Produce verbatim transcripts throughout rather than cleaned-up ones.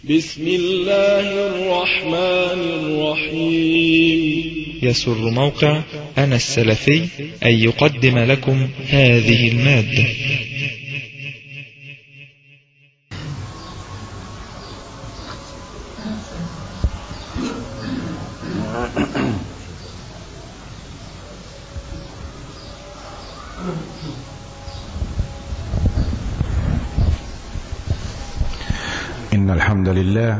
بسم الله الرحمن الرحيم. يسر موقع أنا السلفي أن يقدم لكم هذه المادة. إن الحمد لله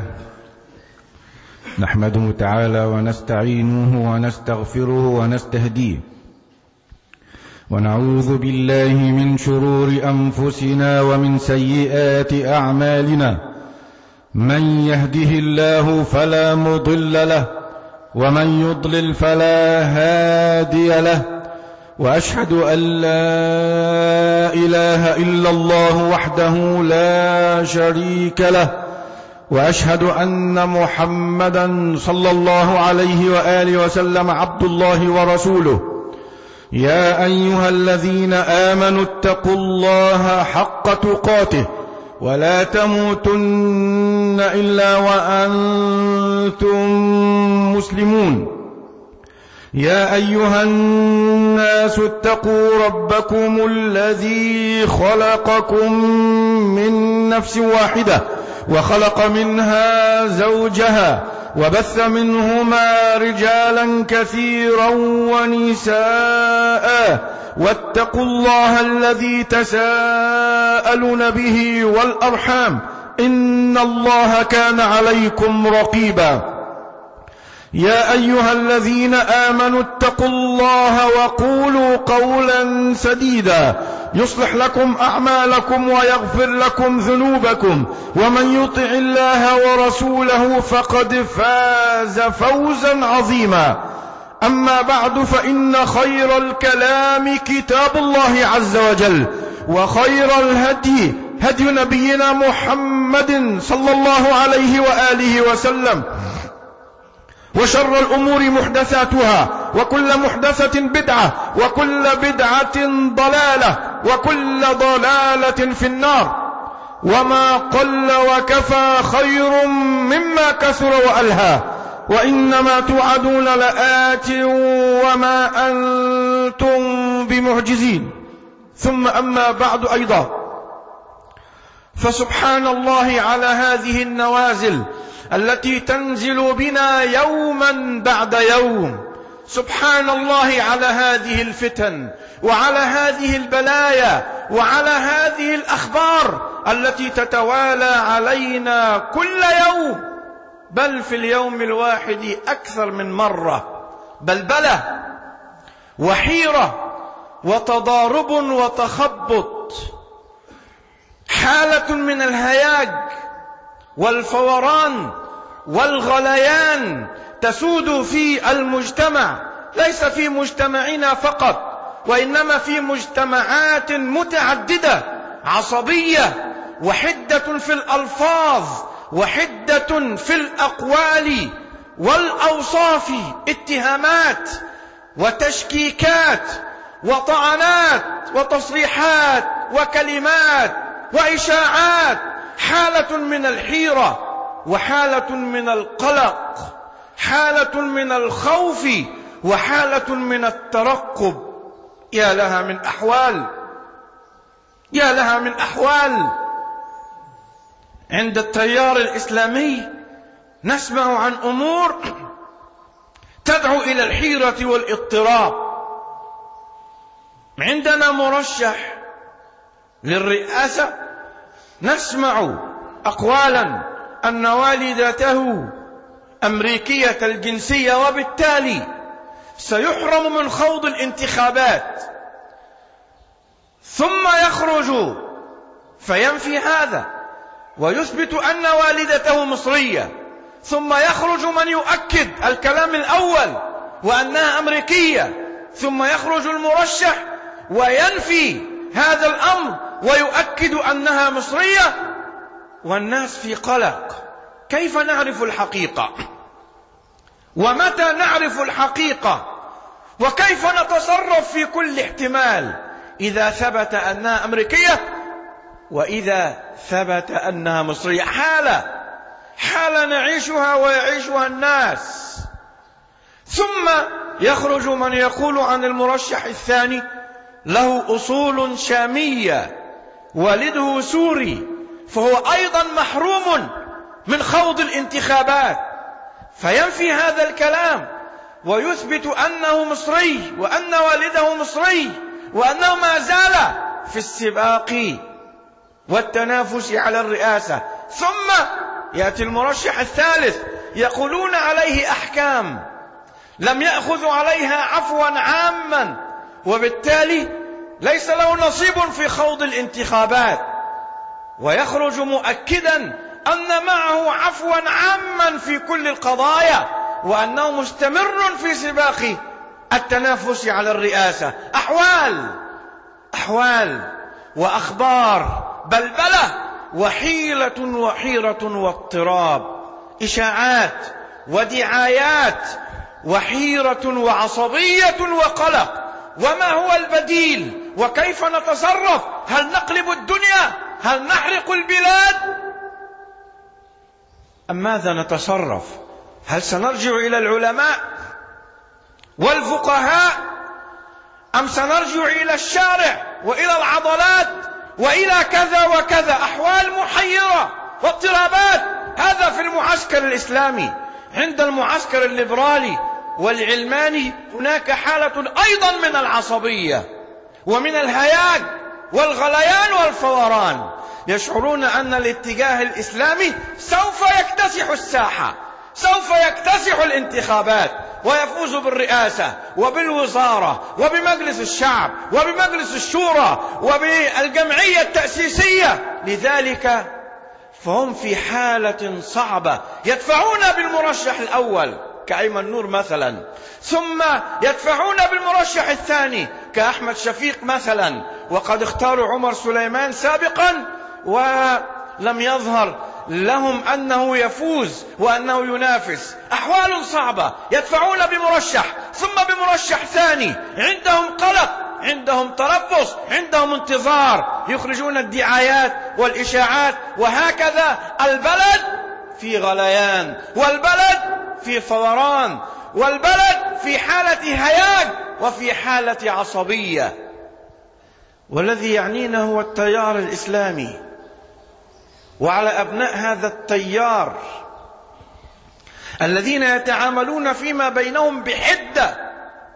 نحمده تعالى ونستعينه ونستغفره ونستهديه، ونعوذ بالله من شرور أنفسنا ومن سيئات أعمالنا. من يهده الله فلا مضل له، ومن يضلل فلا هادي له، وأشهد أن لا إله إلا الله وحده لا شريك له، وأشهد أن محمدا صلى الله عليه وآله وسلم عبد الله ورسوله. يا أيها الذين آمنوا اتقوا الله حق تقاته ولا تموتن إلا وأنتم مسلمون. يا أيها الناس اتقوا ربكم الذي خلقكم من نفس واحدة وخلق منها زوجها وبث منهما رجالا كثيرا ونساء، واتقوا الله الذي تساءلون به والأرحام إن الله كان عليكم رقيبا. يا أيها الذين آمنوا اتقوا الله وقولوا قولا سديدا يصلح لكم أعمالكم ويغفر لكم ذنوبكم، ومن يطع الله ورسوله فقد فاز فوزا عظيما. أما بعد، فإن خير الكلام كتاب الله عز وجل، وخير الهدي هدي نبينا محمد صلى الله عليه وآله وسلم، وشر الأمور محدثاتها، وكل محدثة بدعة، وكل بدعة ضلالة، وكل ضلالة في النار. وما قل وكفى خير مما كثر وألهى، وإنما توعدون لآت وما أنتم بمعجزين. ثم أما بعد أيضا، فسبحان الله على هذه النوازل التي تنزل بنا يوما بعد يوم. سبحان الله على هذه الفتن، وعلى هذه البلايا، وعلى هذه الأخبار التي تتوالى علينا كل يوم، بل في اليوم الواحد أكثر من مرة. بلبلة وحيرة وتضارب وتخبط، حالة من الهياج والفوران والغليان تسود في المجتمع، ليس في مجتمعنا فقط، وإنما في مجتمعات متعددة، عصبية وحدة في الألفاظ وحدة في الأقوال والأوصاف، اتهامات وتشكيكات وطعنات وتصريحات وكلمات وإشاعات، حالة من الحيرة وحالة من القلق، حالة من الخوف وحالة من الترقب. يا لها من أحوال، يا لها من أحوال. عند التيار الإسلامي نسمع عن أمور تدعو إلى الحيرة والاضطراب. عندنا مرشح للرئاسة نسمع أقوالا أن والدته أمريكية الجنسية، وبالتالي سيحرم من خوض الانتخابات، ثم يخرج فينفي هذا ويثبت أن والدته مصرية، ثم يخرج من يؤكد الكلام الأول وأنها أمريكية، ثم يخرج المرشح وينفي هذا الأمر ويؤكد أنها مصرية، والناس في قلق. كيف نعرف الحقيقة؟ ومتى نعرف الحقيقة؟ وكيف نتصرف في كل احتمال إذا ثبت أنها أمريكية وإذا ثبت أنها مصرية؟ حالة حالة نعيشها ويعيشها الناس. ثم يخرج من يقول عن المرشح الثاني له أصول شامية، والده سوري، فهو أيضا محروم من خوض الانتخابات، فينفي هذا الكلام ويثبت أنه مصري وأن والده مصري وأنه ما زال في السباق والتنافس على الرئاسة. ثم يأتي المرشح الثالث يقولون عليه أحكام لم يأخذوا عليها عفوا عاما، وبالتالي ليس له نصيب في خوض الانتخابات، ويخرج مؤكدا أن معه عفوا عاما في كل القضايا وأنه مستمر في سباق التنافس على الرئاسة. أحوال أحوال وأخبار بلبلة وحيلة وحيرة واضطراب، إشاعات ودعايات وحيرة وعصبية وقلق. وما هو البديل؟ وكيف نتصرف؟ هل نقلب الدنيا؟ هل نحرق البلاد؟ أم ماذا نتصرف؟ هل سنرجع إلى العلماء والفقهاء أم سنرجع إلى الشارع وإلى العضلات وإلى كذا وكذا؟ أحوال محيرة واضطرابات. هذا في المعسكر الإسلامي. عند المعسكر الليبرالي والعلماني هناك حالة أيضا من العصبية ومن الهياج والغليان والفوران. يشعرون أن الاتجاه الإسلامي سوف يكتسح الساحة، سوف يكتسح الانتخابات ويفوز بالرئاسة وبالوزارة وبمجلس الشعب وبمجلس الشورى وبالجمعية التأسيسية. لذلك فهم في حالة صعبة، يدفعون بالمرشح الأول كأيمن نور مثلا، ثم يدفعون بالمرشح الثاني كأحمد شفيق مثلا، وقد اختاروا عمر سليمان سابقا ولم يظهر لهم أنه يفوز وأنه ينافس. أحوال صعبة، يدفعون بمرشح ثم بمرشح ثاني، عندهم قلق، عندهم تربص، عندهم انتظار، يخرجون الدعايات والإشاعات، وهكذا البلد في غليان، والبلد في فوران، والبلد في حالة هياج وفي حالة عصبية. والذي يعنينا هو التيار الإسلامي، وعلى أبناء هذا التيار الذين يتعاملون فيما بينهم بحدة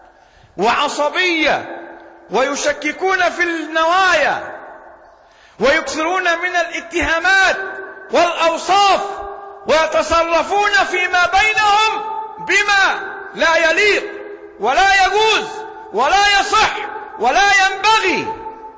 وعصبية ويشككون في النوايا ويكثرون من الاتهامات والأوصاف ويتصرفون فيما بينهم بما لا يليق ولا يجوز ولا يصح ولا ينبغي.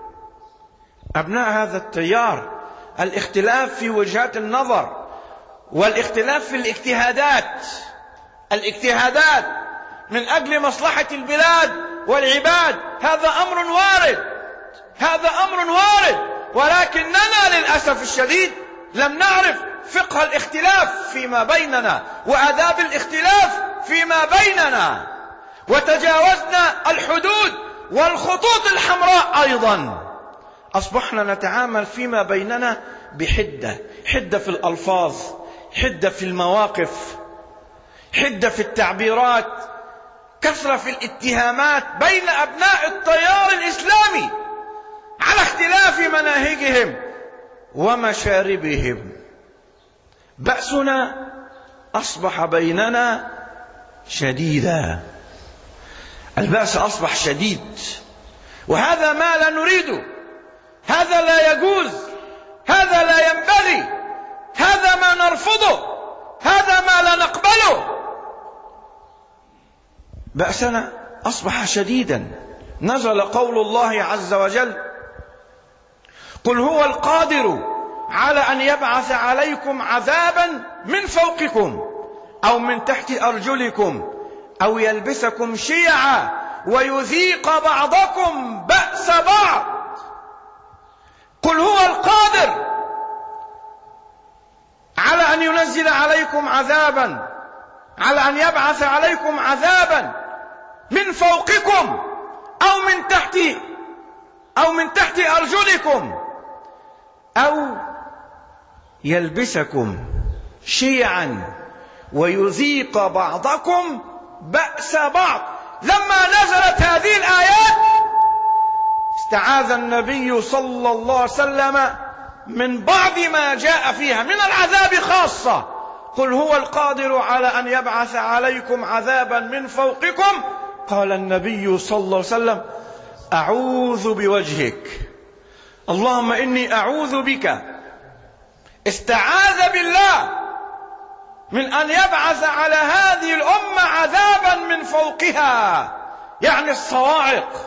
أبناء هذا التيار الاختلاف في وجهات النظر والاختلاف في الاجتهادات الاجتهادات من أجل مصلحة البلاد والعباد، هذا أمر وارد، هذا أمر وارد، ولكننا للأسف الشديد لم نعرف فقه الاختلاف فيما بيننا وآداب الاختلاف فيما بيننا، وتجاوزنا الحدود والخطوط الحمراء أيضا. أصبحنا نتعامل فيما بيننا بحدة، حدة في الألفاظ، حدة في المواقف، حدة في التعبيرات، كثرة في الاتهامات بين أبناء التيار الإسلامي على اختلاف مناهجهم ومشاربهم. بأسنا أصبح بيننا شديدا، البأس أصبح شديد، وهذا ما لا نريده، هذا لا يجوز، هذا لا ينبغي، هذا ما نرفضه، هذا ما لا نقبله. بأسنا أصبح شديدا. نزل قول الله عز وجل: قل هو القادر على أن يبعث عليكم عذابا من فوقكم أو من تحت أرجلكم أو يلبسكم شيعا ويذيق بعضكم بأس بعض. قل هو القادر على أن ينزل عليكم عذابا، على أن يبعث عليكم عذابا من فوقكم أو من تحت أو من تحت أرجلكم أو يلبسكم شيعا ويذيق بعضكم بأس بعض. لما نزلت هذه الآيات استعاذ النبي صلى الله عليه وسلم من بعض ما جاء فيها من العذاب خاصة. قل هو القادر على أن يبعث عليكم عذابا من فوقكم. قال النبي صلى الله عليه وسلم أعوذ بوجهك، اللهم إني أعوذ بك. استعاذ بالله من أن يبعث على هذه الأمة عذابا من فوقها، يعني الصواعق،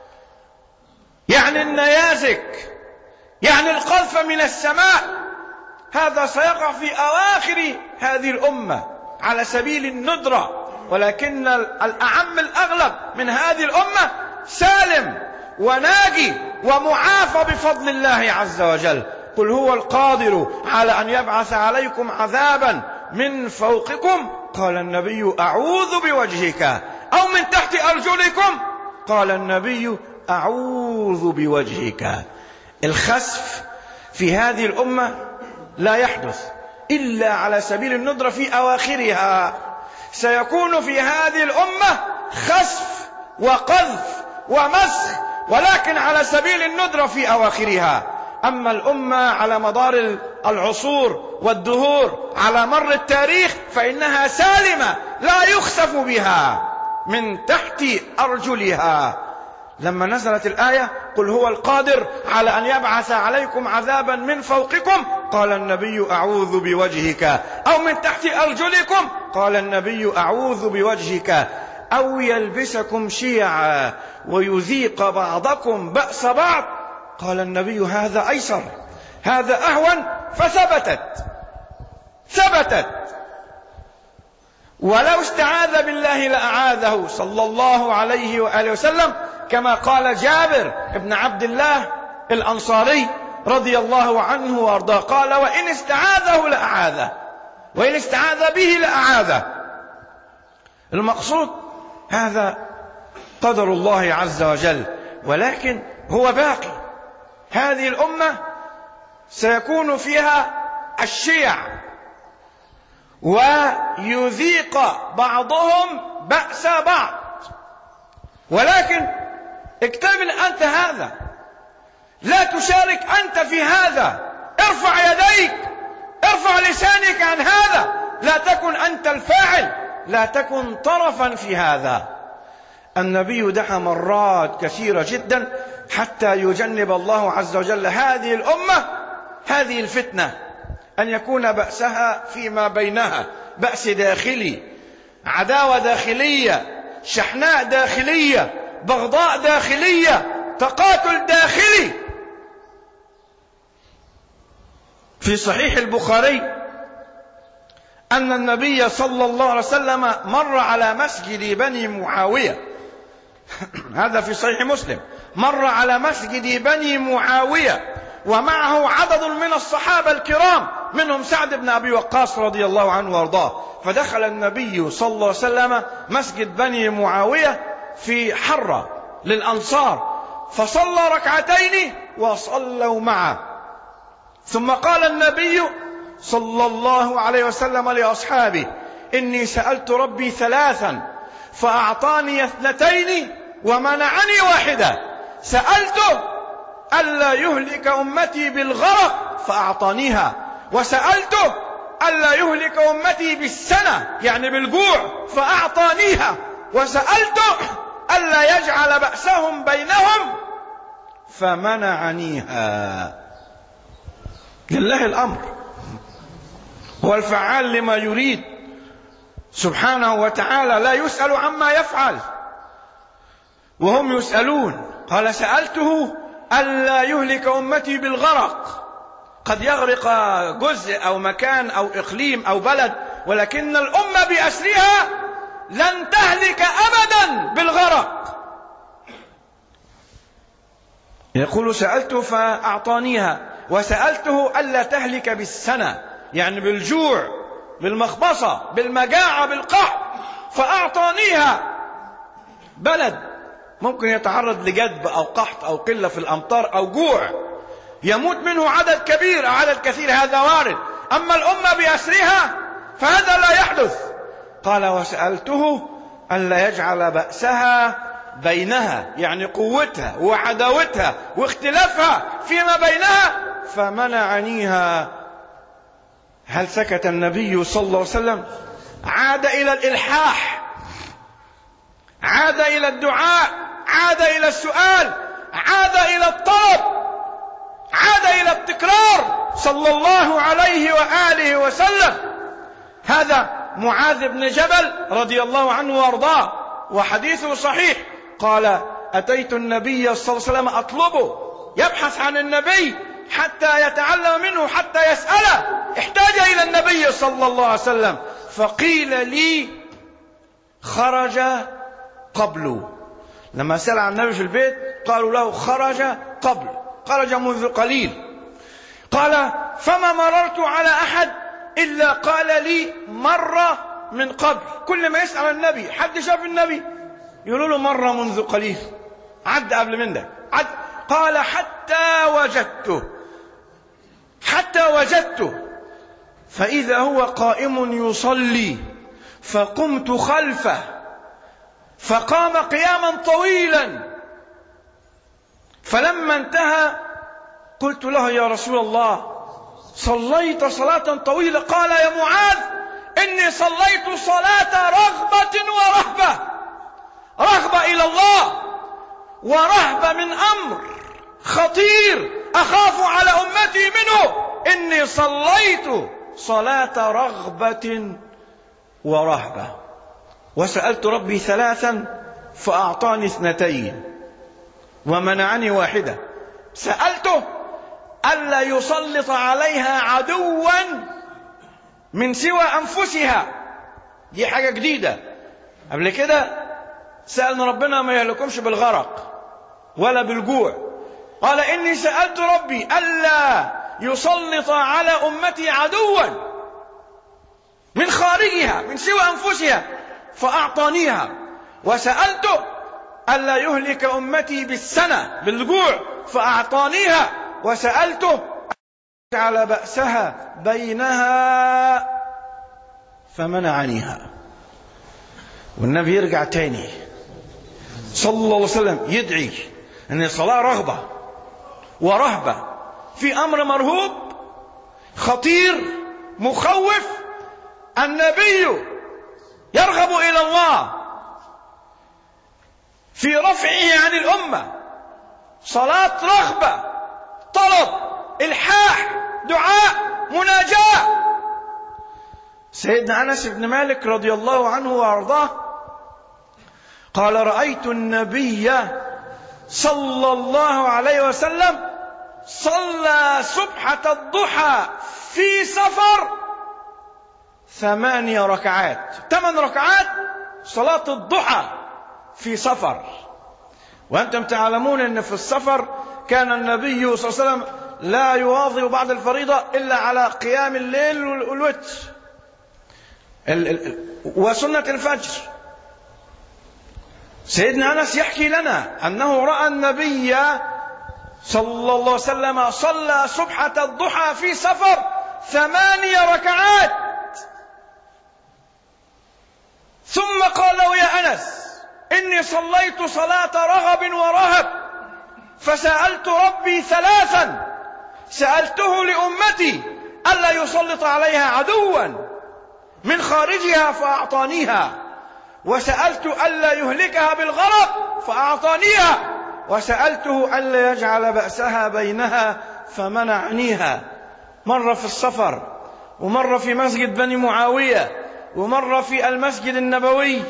يعني النيازك، يعني القذف من السماء. هذا سيقع في أواخر هذه الأمة على سبيل الندرة، ولكن الأعم الأغلب من هذه الأمة سالم وناجي ومعافى بفضل الله عز وجل. قل هو القادر على أن يبعث عليكم عذابا من فوقكم. قال النبي أعوذ بوجهك، أو من تحت أرجلكم. قال النبي أعوذ بوجهك. الخسف في هذه الأمة لا يحدث إلا على سبيل الندرة في أواخرها. سيكون في هذه الأمة خسف وقذف ومسخ، ولكن على سبيل الندرة في أواخرها. أما الأمة على مدار العصور والدهور على مر التاريخ فإنها سالمة لا يخسف بها من تحت أرجلها. لما نزلت الآية قل هو القادر على أن يبعث عليكم عذابا من فوقكم، قال النبي أعوذ بوجهك، أو من تحت أرجلكم. قال النبي أعوذ بوجهك، أو يلبسكم شيعا ويذيق بعضكم بأس بعض. قال النبي هذا أيسر، هذا أهون. فثبتت ثبتت ولو استعاذ بالله لأعاذه صلى الله عليه وآله وسلم، كما قال جابر بن عبد الله الأنصاري رضي الله عنه وارضاه، قال وإن استعاذه لأعاذه، وإن استعاذ به لأعاذه. المقصود هذا قدر الله عز وجل، ولكن هو باقي. هذه الأمة سيكون فيها الشيع، ويذيق بعضهم بأس بعض. ولكن اكتمل أنت هذا، لا تشارك أنت في هذا. ارفع يديك، ارفع لسانك عن هذا، لا تكن أنت الفاعل، لا تكن طرفا في هذا. النبي دعا مرات كثيرة جدا حتى يجنب الله عز وجل هذه الأمة هذه الفتنة، أن يكون بأسها فيما بينها بأس داخلي، عداوة داخلية، شحناء داخلية، بغضاء داخلية، تقاتل داخلي. في صحيح البخاري أن النبي صلى الله عليه وسلم مر على مسجد بني معاوية، هذا في صحيح مسلم، مر على مسجد بني معاوية ومعه عدد من الصحابة الكرام، منهم سعد بن أبي وقاص رضي الله عنه وارضاه. فدخل النبي صلى الله عليه وسلم مسجد بني معاوية في حرة للأنصار، فصلى ركعتين وصلوا معه. ثم قال النبي صلى الله عليه وسلم لأصحابه إني سألت ربي ثلاثا فأعطاني اثنتين ومنعني واحدة. سألته ألا يهلك أمتي بالغرق فأعطانيها، وسألته ألا يهلك أمتي بالسنة يعني بالجوع فأعطانيها، وسألته ألا يجعل بأسهم بينهم فمنعنيها. لله الأمر، هو الفعال لما يريد سبحانه وتعالى، لا يسأل عما يفعل وهم يسألون. قال سألته ألا يهلك أمتي بالغرق، قد يغرق جزء أو مكان أو إقليم أو بلد، ولكن الأمة بأسرها لن تهلك أبدا بالغرق. يقول سألته فأعطانيها، وسألته ألا تهلك بالسنة يعني بالجوع، بالمخبصة، بالمجاعة، بالقحط، فأعطانيها. بلد ممكن يتعرض لجدب أو قحط أو قلة في الأمطار أو جوع يموت منه عدد كبير أو عدد كثير، هذا وارد. أما الأمة بأسرها فهذا لا يحدث. قال وسألته ألا يجعل بأسها بينها، يعني قوتها وعداوتها واختلافها فيما بينها، فمنعنيها. هل سكت النبي صلى الله عليه وسلم؟ عاد إلى الإلحاح، عاد إلى الدعاء، عاد إلى السؤال، عاد إلى الطلب، عاد إلى التكرار صلى الله عليه وآله وسلم. هذا معاذ بن جبل رضي الله عنه وارضاه، وحديثه صحيح. قال أتيت النبي صلى الله عليه وسلم أطلبه، يبحث عن النبي حتى يتعلم منه، حتى يسأله، احتاج إلى النبي صلى الله عليه وسلم. فقيل لي خرج قبله. لما سأل عن النبي في البيت قالوا له خرج قبل، خرج منذ قليل. قال فما مررت على أحد إلا قال لي مرة من قبل. كل ما يسأل النبي حد شاف النبي يقولوا له مرة منذ قليل، عد قبل منك عد. قال حتى وجدته، حتى وجدته فإذا هو قائم يصلي، فقمت خلفه فقام قياما طويلا، فلما انتهى قلت له يا رسول الله صليت صلاة طويلة؟ قال يا معاذ إني صليت صلاة رغبة ورهبة، رغبة إلى الله ورهبة من أمر خطير أخاف على أمتي منه. إني صليت صلاة رغبة ورهبة، وسألت ربي ثلاثا فأعطاني اثنتين ومنعني واحدة. سألته ألا يسلط عليها عدوا من سوى أنفسها، دي حاجة جديدة. قبل كده سألنا ربنا ما يهلكمش بالغرق ولا بالجوع. قال إني سألت ربي ألا يسلط على أمتي عدوا من خارجها من سوى أنفسها فأعطانيها، وسألته ألا يهلك أمتي بالسنة بالجوع فأعطانيها، وسألته على بأسها بينها فمنعنيها. والنبي يرجع تاني صلى الله عليه وسلم يدعي أن الصلاة رغبة ورهبة في أمر مرهوب خطير مخوف. النبي يرغب إلى الله في رفعه عن الأمة، صلاة رغبة، طلب، إلحاح، دعاء، مناجاة. سيدنا أنس بن مالك رضي الله عنه وأرضاه قال رأيت النبي صلى الله عليه وسلم صلى سبحة الضحى في سفر ثمانية ركعات، ثمان ركعات صلاة الضحى في سفر. وأنتم تعلمون أن في السفر كان النبي صلى الله عليه وسلم لا يواظب بعد الفريضة إلا على قيام الليل والوتر وسنة الفجر. سيدنا أنس يحكي لنا أنه رأى النبي صلى الله عليه وسلم صلى سبحة الضحى في سفر ثمانية ركعات، ثم قال له يا أنس إني صليت صلاة رغب ورهب، فسألت ربي ثلاثا، سألته لأمتي ألا يسلط عليها عدوا من خارجها فأعطانيها، وسألت ألا يهلكها بالغرق فأعطانيها، وسألته ألا يجعل بأسها بينها فمنعنيها. مرة في السفر، ومرة في مسجد بني معاوية، ومرة في المسجد النبوي،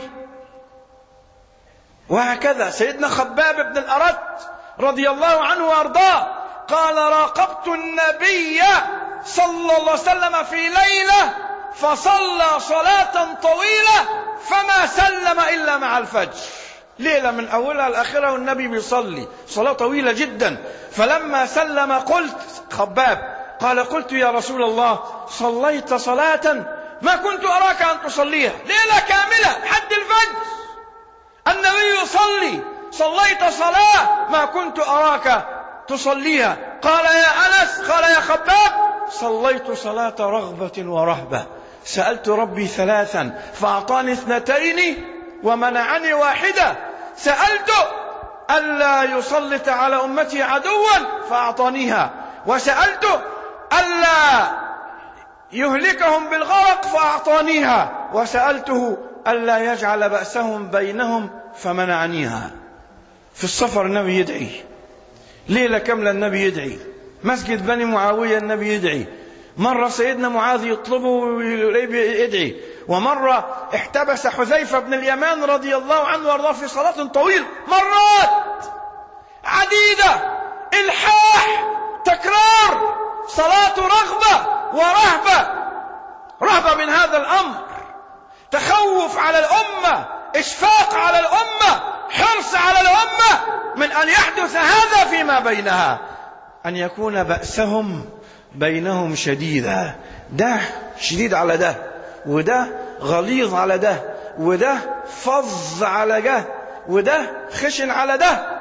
وهكذا. سيدنا خباب بن الأرت رضي الله عنه وأرضاه قال راقبت النبي صلى الله عليه وسلم في ليلة فصلى صلاة طويلة فما سلم إلا مع الفجر، ليلة من أولها لآخرها والنبي بيصلي صلاة طويلة جدا. فلما سلم قلت خباب قال قلت يا رسول الله صليت صلاة ما كنت أراك أن تصليها، ليلة كاملة حد الفجر النبي يصلي، صليت صلاة ما كنت أراك تصليها. قال يا أنس قال يا خباب صليت صلاة رغبة ورهبة، سألت ربي ثلاثا فأعطاني اثنتين ومنعني واحدة، سألت ألا يسلط على أمتي عدوا فأعطانيها، وسألت ألا يهلكهم بالغرق فأعطانيها، وسألته ألا يجعل بأسهم بينهم فمنعنيها. في السفر النبي يدعي، ليلة كاملة النبي يدعي، مسجد بني معاوية النبي يدعي، مرة سيدنا معاذ يطلبه يدعي، ومرة احتبس حذيفة بن اليمان رضي الله عنه وارضاه في صلاة طويل، مرات عديدة، إلحاح، تكرار، صلاة رغبة ورهبة، رهبة من هذا الأمر، تخوف على الأمة، إشفاق على الأمة، حرص على الأمة من أن يحدث هذا فيما بينها، أن يكون بأسهم بينهم شديدا، ده شديد على ده، وده غليظ على ده، وده فظ على ده، وده خشن على ده.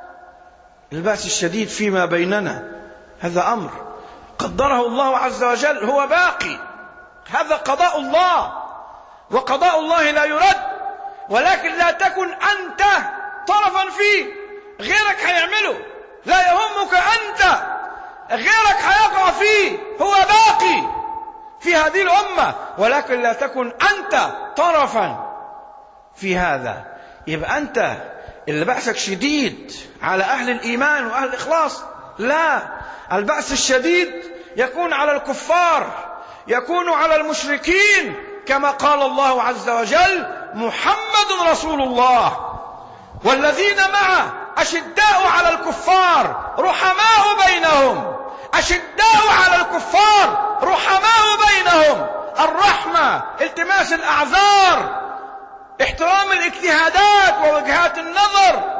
البأس الشديد فيما بيننا هذا أمر قدره الله عز وجل، هو باقي، هذا قضاء الله، وقضاء الله لا يرد، ولكن لا تكن أنت طرفا فيه، غيرك هيعمله، لا يهمك أنت، غيرك هيقع فيه، هو باقي في هذه الأمة، ولكن لا تكن أنت طرفا في هذا. يبقى أنت اللي بأسك شديد على أهل الإيمان وأهل الإخلاص، لا، البأس الشديد يكون على الكفار، يكون على المشركين، كما قال الله عز وجل: محمد رسول الله والذين معه أشداء على الكفار رحماء بينهم، أشداء على الكفار رحماء بينهم، الرحمة، التماس الأعذار، احترام الاجتهادات ووجهات النظر،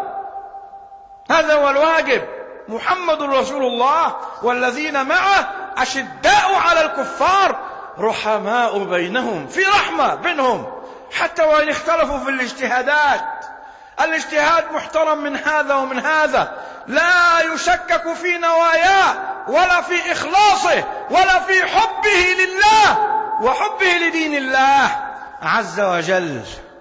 هذا هو الواجب. محمد رسول الله والذين معه أشداء على الكفار رحماء بينهم، في رحمة بينهم، حتى وإن اختلفوا في الاجتهادات، الاجتهاد محترم من هذا ومن هذا، لا يشكك في نواياه ولا في إخلاصه ولا في حبه لله وحبه لدين الله عز وجل.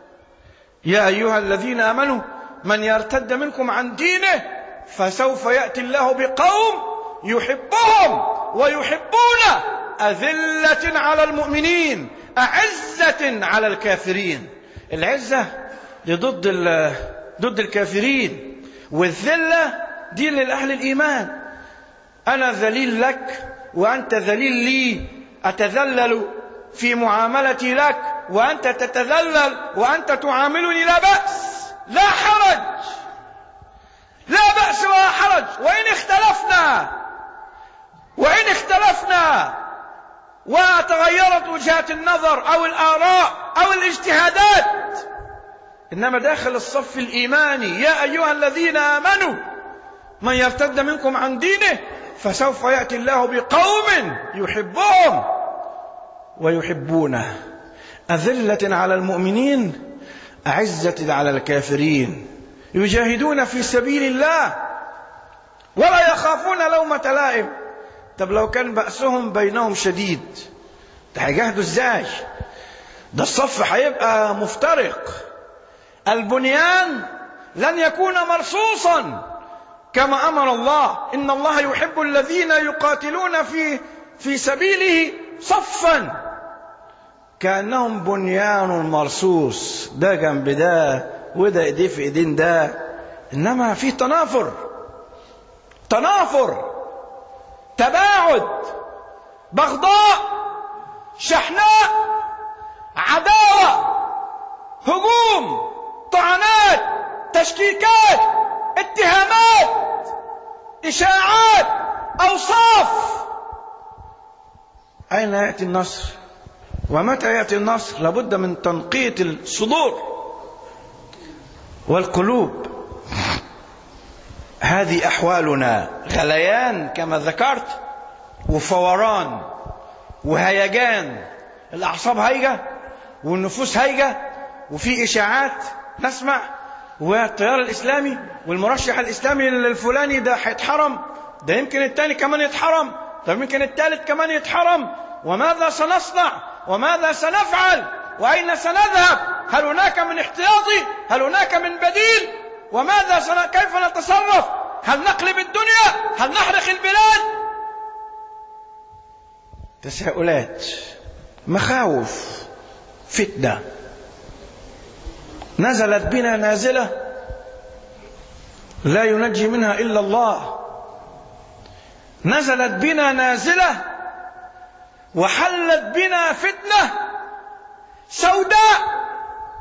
يا أيها الذين آمنوا من يرتد منكم عن دينه فسوف يأتي الله بقوم يحبهم ويحبونه، أذلة على المؤمنين أعزة على الكافرين. العزة دي ضد ضد الكافرين، والذلة دي للأهل الإيمان. أنا ذليل لك وأنت ذليل لي، أتذلل في معاملتي لك وأنت تتذلل وأنت تعاملني، لا بأس، لا حرج، لا بأس ولا حرج. وإن اختلفنا وإن اختلفنا وتغيرت وجهات النظر أو الآراء أو الاجتهادات، إنما داخل الصف الإيماني: يا أيها الذين آمنوا من يرتد منكم عن دينه فسوف يأتي الله بقوم يحبهم ويحبونه، أذلة على المؤمنين أعزة على الكافرين، يجاهدون في سبيل الله ولا يخافون لومة لائم. طب لو كان بأسهم بينهم شديد، ده هيجاهدوا ازاي؟ ده الصف هيبقى مفترق، البنيان لن يكون مرصوصا كما أمر الله: إن الله يحب الذين يقاتلون في في سبيله صفا كأنهم بنيان مرصوص، ده جنب ده وده ايديه في ايدين ده، إنما في تنافر، تنافر، تباعد، بغضاء، شحناء، عداوة، هجوم، طعنات، تشكيكات، اتهامات، إشاعات، أوصاف. أين يأتي النصر؟ ومتى يأتي النصر؟ لابد من تنقية الصدور والقلوب. هذه أحوالنا، غليان كما ذكرت، وفوران وهيجان، الأعصاب هيجة والنفوس هيجة، وفي إشاعات نسمع، والتيار الإسلامي والمرشح الإسلامي الفلاني ده هيتحرم، ده يمكن التاني كمان يتحرم، طيب يمكن الثالث كمان يتحرم. وماذا سنصنع؟ وماذا سنفعل؟ وأين سنذهب؟ هل هناك من احتياطي؟ هل هناك من بديل؟ وماذا سن... كيف نتصرف؟ هل نقلب الدنيا؟ هل نحرق البلاد؟ تساؤلات، مخاوف، فتنة نزلت بنا نازلة لا ينجي منها إلا الله. نزلت بنا نازلة وحلت بنا فتنة سوداء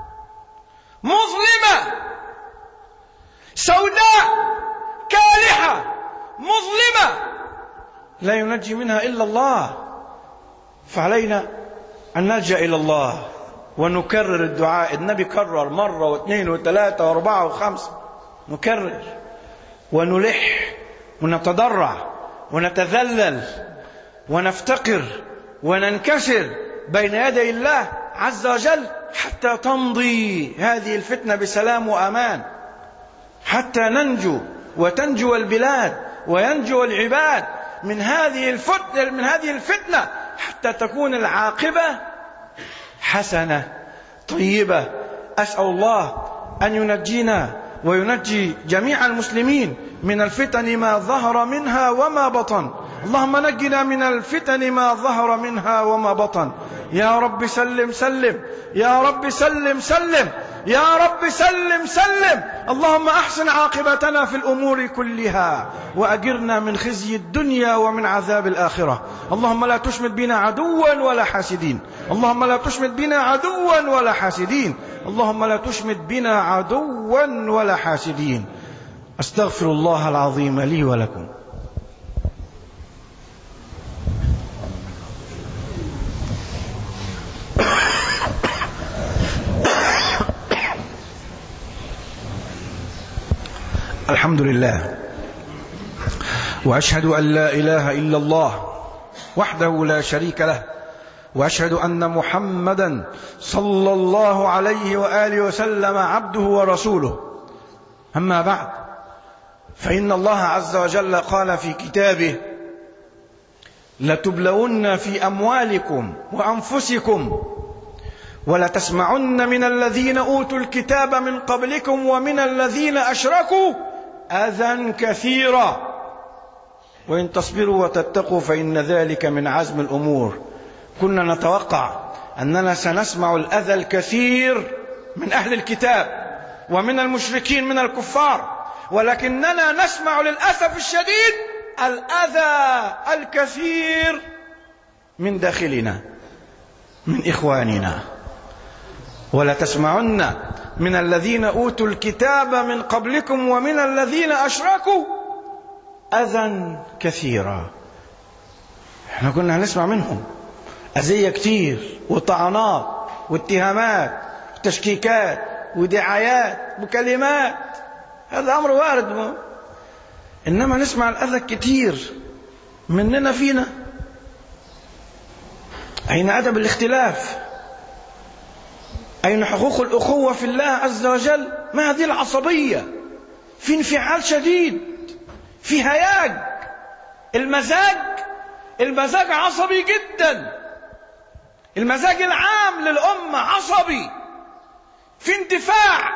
مظلمة، سوداء كالحة مظلمة لا ينجي منها إلا الله. فعلينا أن نلجأ إلى الله ونكرر الدعاء. النبي كرر مرة واثنين وثلاثة واربعة وخمسة، نكرر ونلح ونتضرع ونتذلل ونفتقر وننكسر بين يدي الله عز وجل حتى تمضي هذه الفتنة بسلام وأمان، حتى ننجو وتنجو البلاد وينجو العباد من هذه الفتنة من هذه الفتنة حتى تكون العاقبة حسنة طيبة. أسأل الله أن ينجينا وينجي جميع المسلمين من الفتن ما ظهر منها وما بطن. اللهم نجنا من الفتن ما ظهر منها وما بطن. يا رب سلم سلم، يا رب سلم سلم، يا رب سلم سلم. اللهم أحسن عاقبتنا في الأمور كلها وأجرنا من خزي الدنيا ومن عذاب الآخرة. اللهم لا تشمت بنا عدوا ولا حاسدين، اللهم لا تشمت بنا عدوا ولا حاسدين، اللهم لا تشمت بنا عدوا ولا حاسدين. أستغفر الله العظيم لي ولكم. الحمد لله، وأشهد أن لا إله إلا الله وحده لا شريك له، وأشهد أن محمدا صلى الله عليه وآله وسلم عبده ورسوله. أما بعد، فإن الله عز وجل قال في كتابه: لتبلون في أموالكم وأنفسكم ولتسمعن من الذين أوتوا الكتاب من قبلكم ومن الذين أشركوا أذى كثيرا وإن تصبروا وتتقوا فإن ذلك من عزم الأمور. كنا نتوقع أننا سنسمع الأذى الكثير من أهل الكتاب ومن المشركين من الكفار، ولكننا نسمع للأسف الشديد الأذى الكثير من داخلنا من إخواننا. ولا تسمعن من الذين أوتوا الكتاب من قبلكم ومن الذين أشركوا أذى كثيرا. احنا كنا هنسمع منهم أذية كتير وطعنات واتهامات وتشكيكات ودعايات وكلمات، هذا أمر وارد، إنما نسمع الأذى كتير مننا فينا. أين أدب الاختلاف؟ أين حقوق الأخوة في الله عز وجل؟ ما هذه العصبية؟ في انفعال شديد، في هياج، المزاج المزاج عصبي جدا، المزاج العام للأمة عصبي، في اندفاع.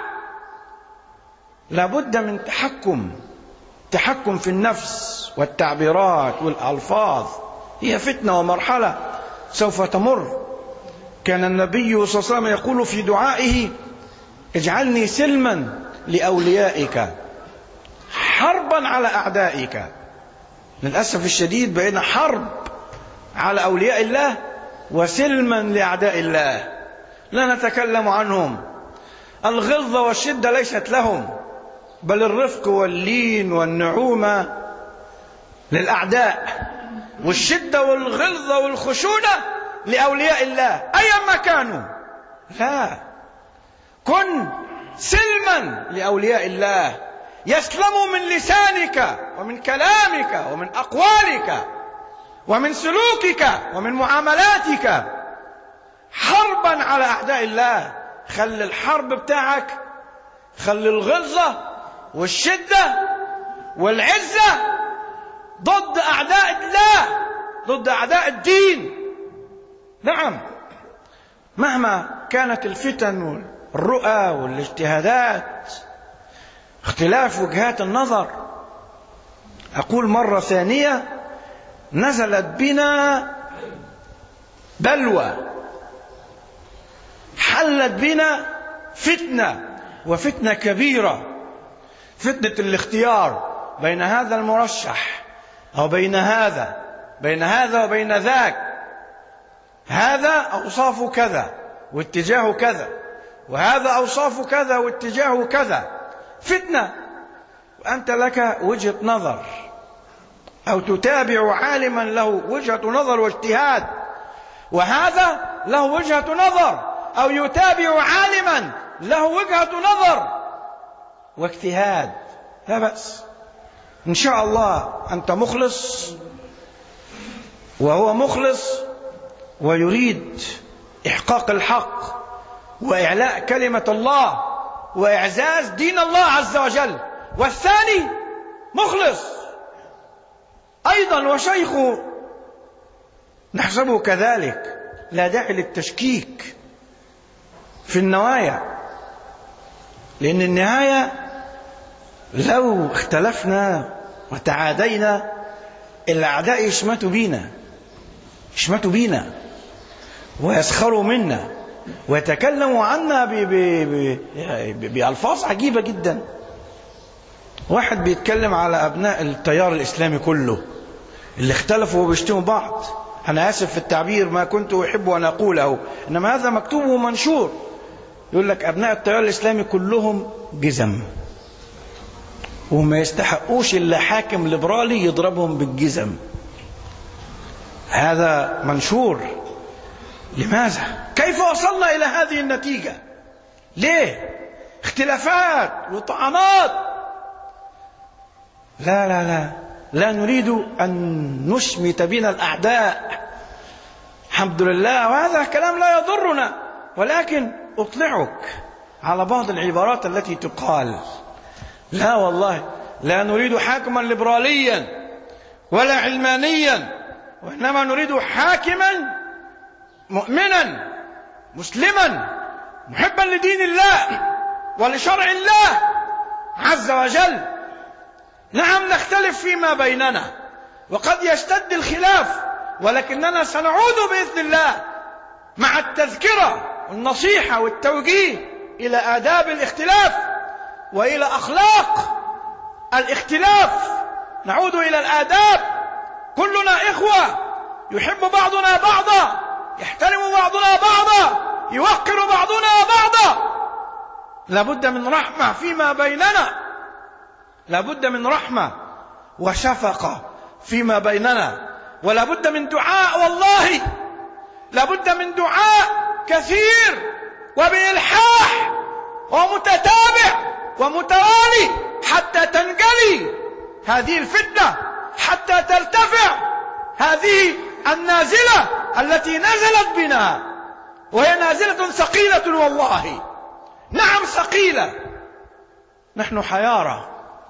لابد من تحكم تحكم في النفس والتعبيرات والألفاظ. هي فتنة ومرحلة سوف تمر. كان النبي صلى الله عليه وسلم يقول في دعائه: اجعلني سلما لأوليائك حربا على أعدائك. للأسف الشديد بين حرب على أولياء الله وسلما لأعداء الله. لا نتكلم عنهم، الغلظة والشدة ليست لهم، بل الرفق واللين والنعومة للأعداء، والشدة والغلظة والخشونة لأولياء الله أيما كانوا. لا، كن سلما لأولياء الله، يسلموا من لسانك ومن كلامك ومن أقوالك ومن سلوكك ومن معاملاتك، حربا على أعداء الله. خلي الحرب بتاعك، خلي الغلظة والشدة والعزة ضد أعداء الله، ضد أعداء الدين. نعم، مهما كانت الفتن والرؤى والاجتهادات، اختلاف وجهات النظر، أقول مرة ثانية: نزلت بنا بلوى، حلت بنا فتنة، وفتنة كبيرة، فتنة الاختيار بين هذا المرشح أو بين هذا، بين هذا وبين ذاك. هذا أوصافه كذا واتجاهه كذا، وهذا أوصافه كذا واتجاهه كذا. فتنة، وأنت لك وجهة نظر، أو تتابع عالما له وجهة نظر واجتهاد، وهذا له وجهة نظر، أو يتابع عالما له وجهة نظر واجتهاد. لا بأس، إن شاء الله أنت مخلص وهو مخلص، ويريد إحقاق الحق وإعلاء كلمة الله وإعزاز دين الله عز وجل، والثاني مخلص أيضا وشيخه نحسبه كذلك. لا داعي للتشكيك في النوايا، لأن النهاية لو اختلفنا وتعادينا الأعداء يشمتوا بينا، يشمتوا بينا ويسخروا منا ويتكلموا عنا بألفاظ عجيبة جدا. واحد بيتكلم على أبناء التيار الإسلامي كله اللي اختلفوا وبيشتموا بعض، أنا آسف في التعبير، ما كنت أحب أن أقوله، إنما هذا مكتوب ومنشور. يقول لك أبناء التيار الإسلامي كلهم جزم، وما يستحقوش إلا حاكم ليبرالي يضربهم بالجزم. هذا منشور. لماذا؟ كيف وصلنا إلى هذه النتيجة؟ ليه؟ اختلافات وطعنات. لا لا لا لا نريد أن نشمت بنا الأعداء، الحمد لله، وهذا كلام لا يضرنا، ولكن أطلعك على بعض العبارات التي تقال. لا والله، لا نريد حاكما ليبراليا ولا علمانيا، وإنما نريد حاكما مؤمنا مسلما محبا لدين الله ولشرع الله عز وجل. نعم، نختلف فيما بيننا وقد يشتد الخلاف، ولكننا سنعود بإذن الله مع التذكرة والنصيحة والتوجيه إلى آداب الاختلاف وإلى أخلاق الاختلاف. نعود إلى الآداب. كلنا إخوة، يحب بعضنا بعضا، يحترم بعضنا بعضا، يوقر بعضنا بعضا. لابد من رحمة فيما بيننا، لابد من رحمة وشفقة فيما بيننا، ولابد من دعاء، والله لابد من دعاء كثير وبإلحاح ومتتابع ومتوالي حتى تنجلي هذه الفتنة، حتى ترتفع هذه النازلة التي نزلت بنا، وهي نازلة ثقيلة والله. نعم ثقيلة. نحن حيارى،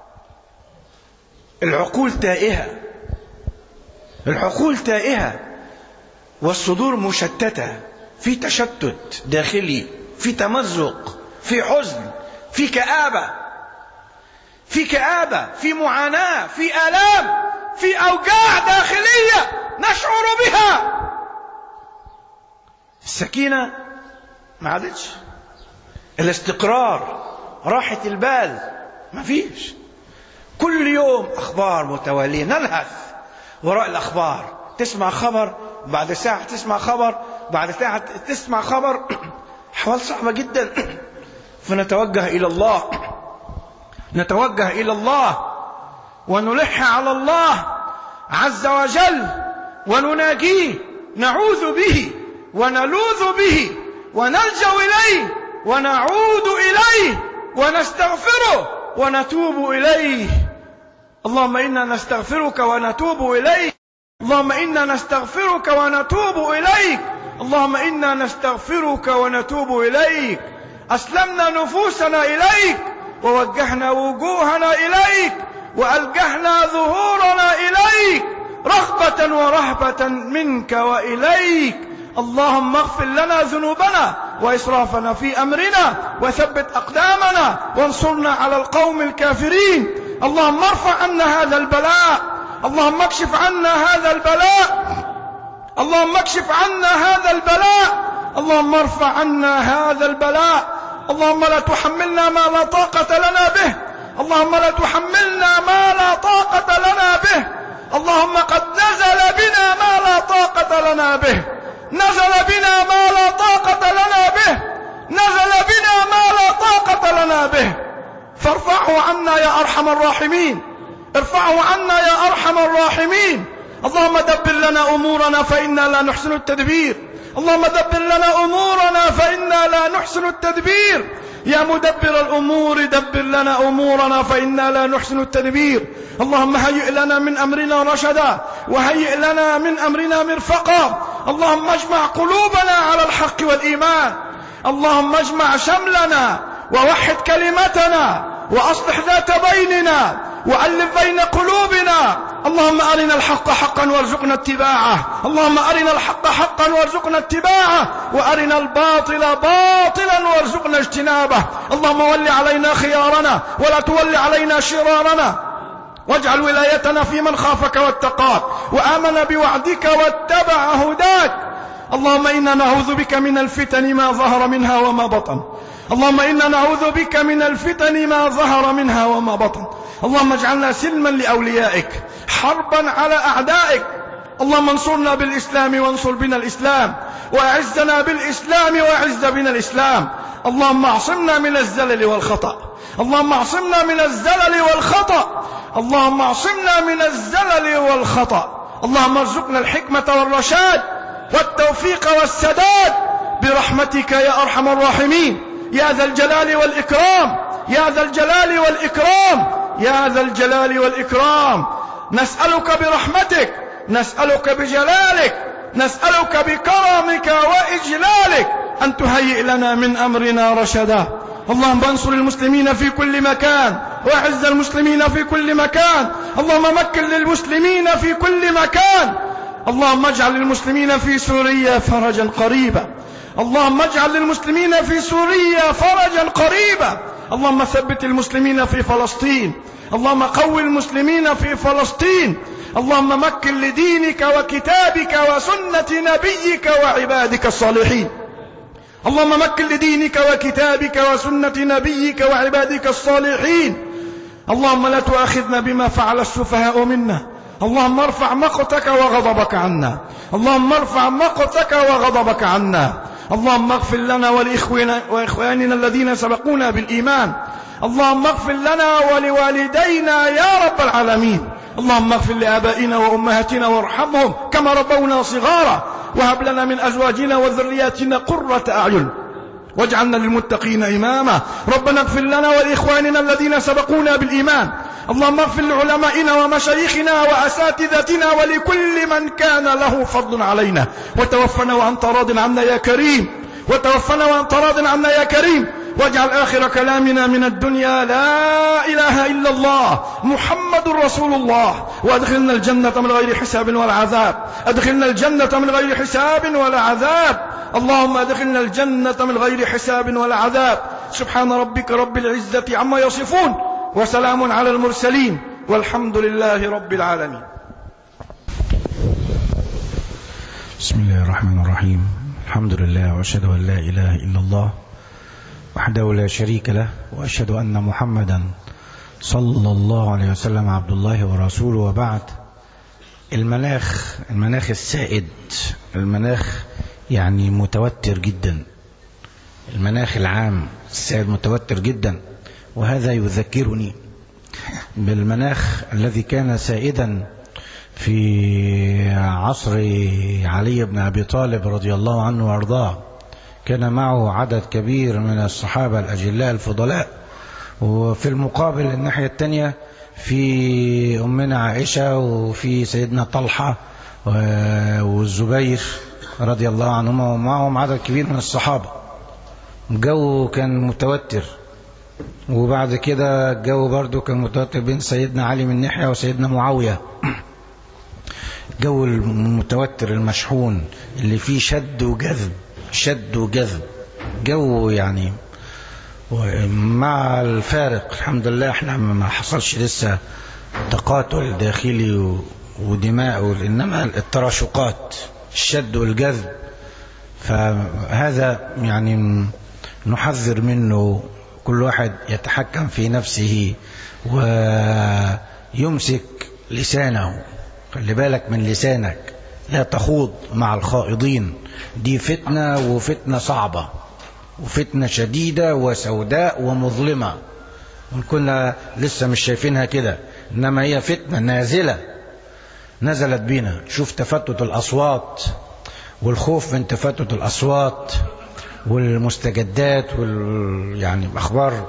العقول تائهة، العقول تائهة، والصدور مشتتة، في تشتت داخلي، في تمزق، في حزن، في كآبة، في كآبة، في معاناة، في آلام، في أوجاع داخلية نشعر بها. السكينة ما عادتش، الاستقرار، راحة البال ما فيش. كل يوم أخبار متوالية، نلهث وراء الأخبار. تسمع خبر، بعد ساعة تسمع خبر، بعد ساعة تسمع خبر. أحوال صعبة جدا. فنتوجه إلى الله، نتوجه إلى الله ونلح على الله عز وجل ونناجيه، نعوذ به ونلوذ به ونلجأ إليه ونعود إليه ونستغفره ونتوب إليه. اللهم إنا نستغفرك ونتوب إليك، اللهم إنا نستغفرك ونتوب إليك، اللهم إنا نستغفرك ونتوب إليك. أسلمنا نفوسنا إليك، ووجهنا وجوهنا إليك، وألجهنا ظهورنا إليك. رغبة ورهبة منك وإليك. اللهم اغفر لنا ذنوبنا وإسرافنا في أمرنا وثبت أقدامنا وانصرنا على القوم الكافرين. اللهم ارفع عنا هذا البلاء، اللهم اكشف عنا هذا البلاء، اللهم اكشف عنا هذا البلاء، اللهم ارفع عنا هذا البلاء. اللهم لا تحملنا ما لا طاقة لنا به، اللهم لا تحملنا ما لا طاقة لنا به. اللهم قد نزل بنا ما لا طاقة لنا به، نزل بنا ما لا طاقة لنا به، نزل بنا ما لا طاقة لنا به، فارفعه عنا يا أرحم الراحمين، ارفعه عنا يا أرحم الراحمين. اللهم دبر لنا أمورنا فإنا لا نحسن التدبير، اللهم دبر لنا أمورنا فإنا لا نحسن التدبير. يا مدبر الأمور دبر لنا أمورنا فإنا لا نحسن التدبير. اللهم هيئ لنا من أمرنا رشدا وهيئ لنا من أمرنا مرفقا. اللهم اجمع قلوبنا على الحق والإيمان، اللهم اجمع شملنا ووحد كلمتنا وأصلح ذات بيننا وألف بين قلوبنا. اللهم أرنا الحق حقا وارزقنا اتباعه، اللهم أرنا الحق حقا وارزقنا اتباعه، وأرنا الباطل باطلا وارزقنا اجتنابه. اللهم ول علينا خيارنا ولا تول علينا شرارنا، واجعل ولايتنا في من خافك واتقاك وآمن بوعدك واتبع هداك. اللهم إنا نعوذ بك من الفتن ما ظهر منها وما بطن، اللهم إنا نعوذ بك من الفتن ما ظهر منها وما بطن. اللهم اجعلنا سلما لأوليائك حربا على أعدائك. اللهم انصرنا بالإسلام وانصر بنا الإسلام، وأعزنا بالإسلام وأعز بنا الإسلام. اللهم اعصمنا من الزلل والخطأ، اللهم اعصمنا من الزلل والخطأ، اللهم اعصمنا من الزلل والخطأ. اللهم ارزقنا الحكمة والرشاد والتوفيق والسداد برحمتك يا أرحم الراحمين، يا ذا الجلال والإكرام، يا ذا الجلال والإكرام، يا ذا الجلال والإكرام. نسألك برحمتك، نسألك بجلالك، نسألك بكرمك وإجلالك أن تهيئ لنا من أمرنا رشدا. اللهم انصر المسلمين في كل مكان وأعز المسلمين في كل مكان. اللهم مكن للمسلمين في كل مكان. اللهم اجعل للمسلمين في سوريا فرجا قريبا، اللهم اجعل للمسلمين في سوريا فرجا قريبا. اللهم ثبت المسلمين في فلسطين، اللهم قوي المسلمين في فلسطين. اللهم مكن لدينك وكتابك وسنة نبيك وعبادك الصالحين. اللهم مكن لدينك وكتابك وسنة نبيك وعبادك الصالحين. اللهم لا تؤاخذنا بما فعل السفهاء منا. اللهم ارفع مقتك وغضبك عنا، اللهم ارفع مقتك وغضبك عنا. اللهم اغفر لنا ولإخواننا الذين سبقونا بالإيمان. اللهم اغفر لنا ولوالدينا يا رب العالمين. اللهم اغفر لآبائنا وأمهاتنا وارحمهم كما ربونا صغارا، وهب لنا من أزواجنا وذرياتنا قرة أعين واجعلنا للمتقين إماما. ربنا اغفر لنا ولإخواننا الذين سبقونا بالإيمان. اللهم اغفر لعلمائنا ومشايخنا وأساتذتنا ولكل من كان له فضل علينا، وتوفنا وأنت راض عنا يا كريم، وتوفنا وأنت راض عنا يا كريم. واجعل آخر كلامنا من الدنيا لا إله إلا الله محمد رسول الله، وادخلنا الجنة من غير حساب ولا عذاب، ادخلنا الجنة من غير حساب ولا عذاب. اللهم ادخلنا الجنة من غير حساب ولا عذاب. سبحان ربك رب العزة عما يصفون، وسلام على المرسلين، والحمد لله رب العالمين. بسم الله الرحمن الرحيم. الحمد لله، وأشهد أن لا إله إلا الله وحده لا شريك له، وأشهد أن محمدا صلى الله عليه وسلم عبد الله ورسوله، وبعد. المناخ المناخ السائد، المناخ يعني متوتر جدا، المناخ العام السائد متوتر جدا، وهذا يذكرني بالمناخ الذي كان سائدا في عصر علي بن أبي طالب رضي الله عنه وارضاه. كان معه عدد كبير من الصحابة الأجلاء الفضلاء، وفي المقابل الناحية الثانية في أمنا عائشة وفي سيدنا طلحة والزبير رضي الله عنهما، ومعهم عدد كبير من الصحابة. الجو كان متوتر، وبعد كده الجو برضو كان متوتر بين سيدنا علي من ناحية وسيدنا معاوية. جو المتوتر المشحون اللي فيه شد وجذب، شد وجذب، جو يعني. مع الفارق الحمد لله احنا ما حصلش لسه تقاتل داخلي ودماء، إنما التراشقات، الشد والجذب. فهذا يعني نحذر منه، كل واحد يتحكم في نفسه ويمسك لسانه. خلي بالك من لسانك، لا تخوض مع الخائضين. دي فتنة، وفتنة صعبة، وفتنة شديدة وسوداء ومظلمة، وكنا لسه مش شايفينها كده، إنما هي فتنة نازلة نزلت بينا. شوف تفتت الأصوات والخوف من تفتت الأصوات والمستجدات وال يعني أخبار،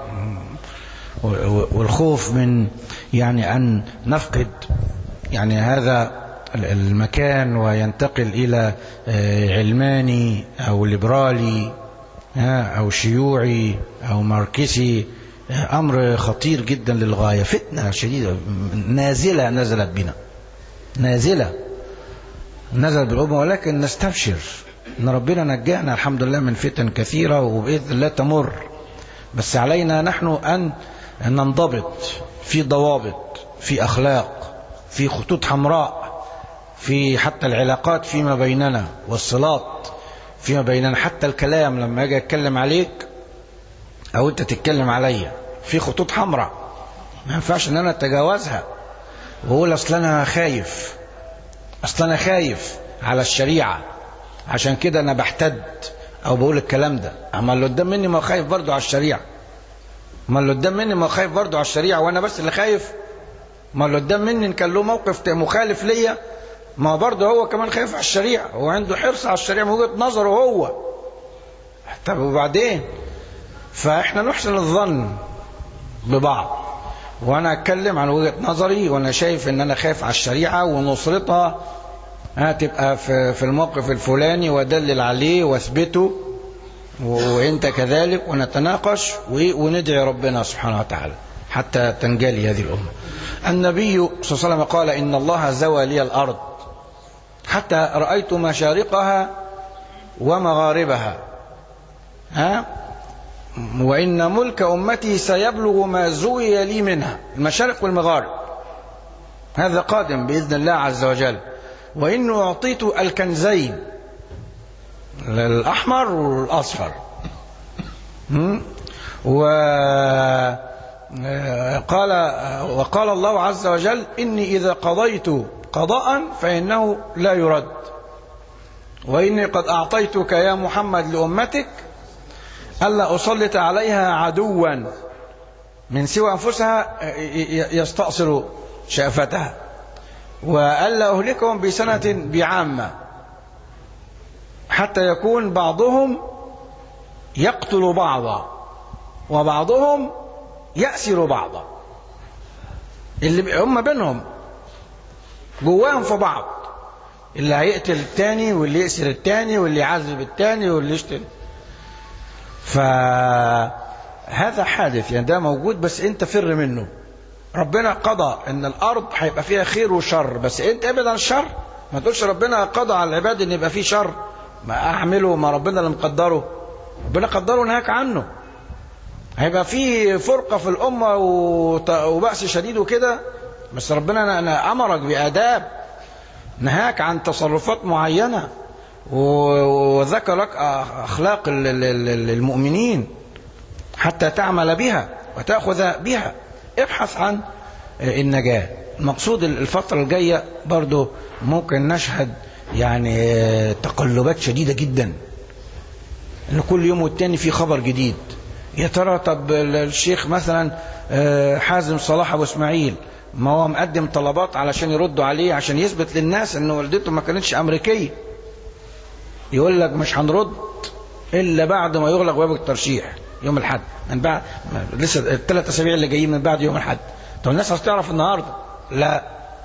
والخوف من يعني أن نفقد يعني هذا المكان وينتقل إلى علماني أو ليبرالي أو شيوعي أو ماركسي. أمر خطير جدا للغاية، فتنة شديدة نازلة نزلت بنا، نازلة نزلت بالأمة. ولكن نستبشر أن ربنا نجعنا الحمد لله من فتن كثيرة، وبإذن الله تمر. بس علينا نحن أن ننضبط في ضوابط، في أخلاق، في خطوط حمراء، في حتى العلاقات فيما بيننا والصلات فيما بيننا. حتى الكلام لما أجي أتكلم عليك أو أنت تتكلم عليا، في خطوط حمراء ما ينفعش أن أنا أتجاوزها وأقول أصل أنا خايف، أصل أنا خايف على الشريعة عشان كده أنا بحتد أو بقول الكلام ده. أما اللي قدام مني ما خايف برضو على الشريعة، ما اللي قدام مني ما خايف برضو على الشريعة، وأنا بس اللي خايف. ما اللي قدام مني إن كان له موقف مخالف ليا، ما برضو هو كمان خايف على الشريعة، هو عنده حرص على الشريعة من وجهة نظره هو. طب وبعدين؟ فإحنا نحسن الظن ببعض، وأنا أتكلم عن وجهة نظري، وأنا شايف إن أنا خايف على الشريعة ونصرتها هتبقى في الموقف الفلاني، وأدلل عليه وأثبته، وأنت كذلك، ونتناقش وندعي ربنا سبحانه وتعالى حتى تنجلي هذه الأمة. النبي صلى الله عليه وسلم قال إن الله زوى لي الأرض حتى رأيت مشارقها ومغاربها، ها؟ وإن ملك أمتي سيبلغ ما زوي لي منها، المشارق والمغارب، هذا قادم بإذن الله عز وجل. وإنه أعطيت الكنزين الأحمر والأصفر، وقال وقال الله عز وجل إني إذا قضيت قضاء فإنه لا يرد، وإني قد أعطيتك يا محمد لأمتك ألا أسلط عليها عدوا من سوى أنفسها يستأصل شأفتها، وألا أهلكهم بسنة بعامة حتى يكون بعضهم يقتل بعضا وبعضهم يأسر بعضا. اللي هم بينهم جواهم في بعض، اللي هيقتل التاني واللي يأسر التاني واللي يعذب التاني واللي يشتري. فهذا حادث يعني، ده موجود، بس انت فر منه. ربنا قضى ان الارض هيبقى فيها خير وشر، بس انت ابعد عن الشر. ما تقولش ربنا قضى على العباد ان يبقى فيه شر، ما اعمله، ما ربنا اللي مقدره، ربنا قدره نهاك عنه. هيبقى فيه فرقة في الامة وبأس شديد وكده، بس ربنا أنا امرك بآداب، نهاك عن تصرفات معينة، وذكر لك أخلاق المؤمنين حتى تعمل بها وتأخذ بها. ابحث عن النجاة. المقصود الفترة الجاية برضو ممكن نشهد يعني تقلبات شديدة جدا، إن كل يوم والتاني في خبر جديد. يا ترى طب الشيخ مثلا حازم صلاح أبو إسماعيل ما هو مقدم طلبات علشان يردوا عليه، عشان يثبت للناس إن والدته ما كانتش أمريكية، يقول لك مش هنرد إلا بعد ما يغلق باب الترشيح يوم الحد، من بعد لسه الثلاث أسابيع اللي جايين من بعد يوم الحد. طب الناس هتعرف النهارده؟ لا.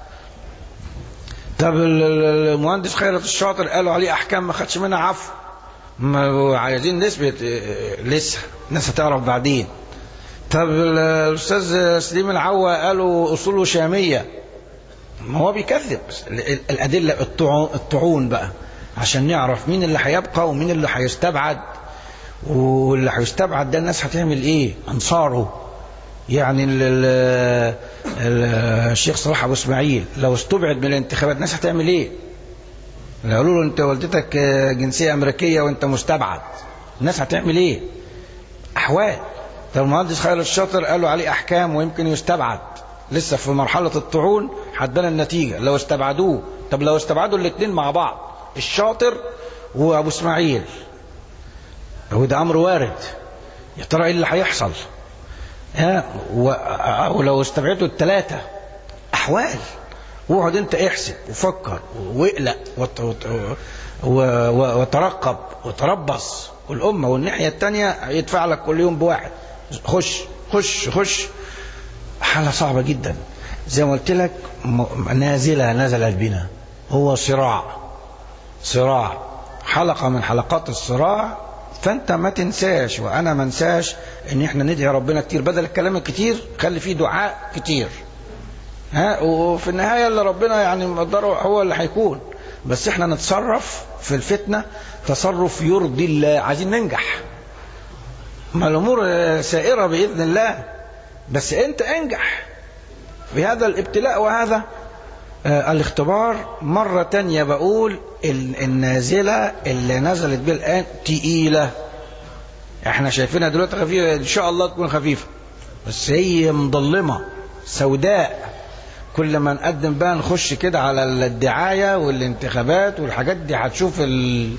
طب المهندس خيرت الشاطر قالوا عليه أحكام ما خدش منها عفو، ما عايزين نثبت لسه، الناس هتعرف بعدين. طب الأستاذ سليم العوا قالوا أصوله شامية، ما هو بيكذب. الأدلة الطعون بقى عشان نعرف مين اللي هيبقى ومين اللي هيستبعد، واللي هيستبعد ده الناس هتعمل ايه؟ انصاره. يعني ال ال الشيخ صلاح ابو اسماعيل لو استبعد من الانتخابات الناس هتعمل ايه؟ لو قالوا له انت والدتك جنسيه امريكيه وانت مستبعد الناس هتعمل ايه؟ احوال. طب المهندس خير الشاطر قالوا عليه احكام ويمكن يستبعد، لسه في مرحله الطعون هتبان النتيجه لو استبعدوه. طب لو استبعدوا الاثنين مع بعض، الشاطر وابو اسماعيل، وده امر وارد، يا ترى ايه اللي هيحصل؟ ها ولو استبعدوا الثلاثه، احوال. واقعد انت احسب وفكر واقلق وترقب وتربص، والامه والناحيه الثانيه يدفع لك كل يوم بواحد. خش خش خش حاله صعبه جدا. زي ما قلت لك نازله نزلت بنا، هو صراع صراع حلقه من حلقات الصراع. فانت ما تنساش وانا ما انساش ان احنا ندعي ربنا كتير، بدل الكلام الكتير خلي فيه دعاء كتير. ها وفي النهايه اللي ربنا يعني مقدره هو اللي هيكون، بس احنا نتصرف في الفتنه تصرف يرضي الله. عايزين ننجح، ما الامور سائره باذن الله، بس انت انجح في هذا الابتلاء وهذا آه الاختبار. مرة تانية بقول النازلة اللي نزلت بها الآن تقيلة، احنا شايفينها دلوقتي خفيفة، ان شاء الله تكون خفيفة، بس هي مظلمة سوداء. كل ما نقدم بقى نخش كده على الدعاية والانتخابات والحاجات دي هتشوف اللي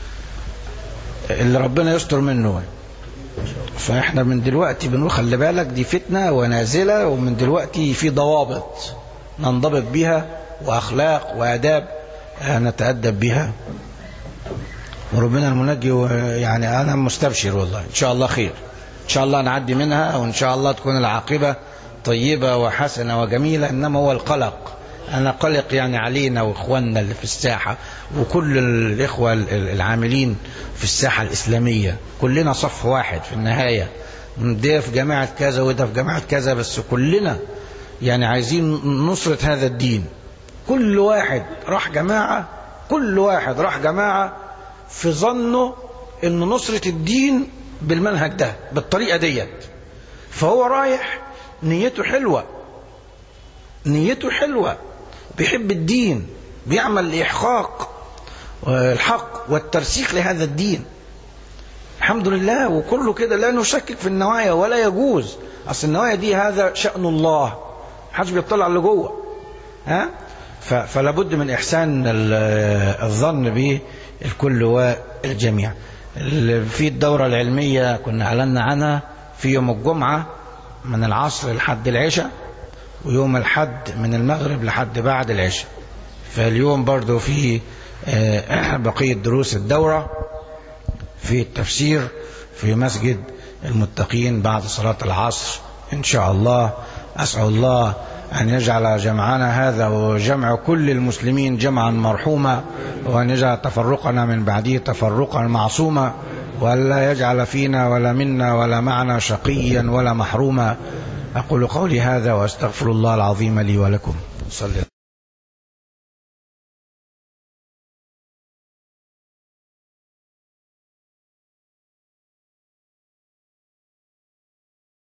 ربنا يستر منه. فاحنا من دلوقتي بنقول خلي بالك دي فتنة ونازلة، ومن دلوقتي في ضوابط ننضبط بها واخلاق واداب نتأدب بها، وربنا المنجي. يعني انا مستبشر والله ان شاء الله خير، ان شاء الله نعدي منها، وان شاء الله تكون العاقبة طيبة وحسنة وجميلة. انما هو القلق، انا قلق يعني علينا واخواننا اللي في الساحة وكل الاخوة العاملين في الساحة الاسلامية، كلنا صف واحد في النهاية. ده في جماعة كذا وده في جماعة كذا، بس كلنا يعني عايزين نصرة هذا الدين. كل واحد راح جماعة كل واحد راح جماعة في ظنه ان نصرة الدين بالمنهج ده بالطريقة ديت، فهو رايح نيته حلوة، نيته حلوة، بيحب الدين، بيعمل لإحقاق الحق والترسيخ لهذا الدين. الحمد لله. وكله كده لا نشكك في النوايا ولا يجوز، اصل النوايا دي هذا شأن الله، محدش بيطلع اللي جوه. ها فلا بد من احسان الظن به الكل والجميع. في الدورة العلمية كنا اعلنا عنها في يوم الجمعة من العصر لحد العشاء، ويوم الحد من المغرب لحد بعد العشاء. فاليوم برضو في بقية دروس الدورة في التفسير في مسجد المتقين بعد صلاة العصر إن شاء الله. أسأل الله أن يجعل جمعنا هذا وجمع كل المسلمين جمعا مرحوما، وأن يجعل تفرقنا من بعده تفرقا معصوما، وألا يجعل فينا ولا منا ولا معنا شقيا ولا محروما. أقول قولي هذا وأستغفر الله العظيم لي ولكم. صلي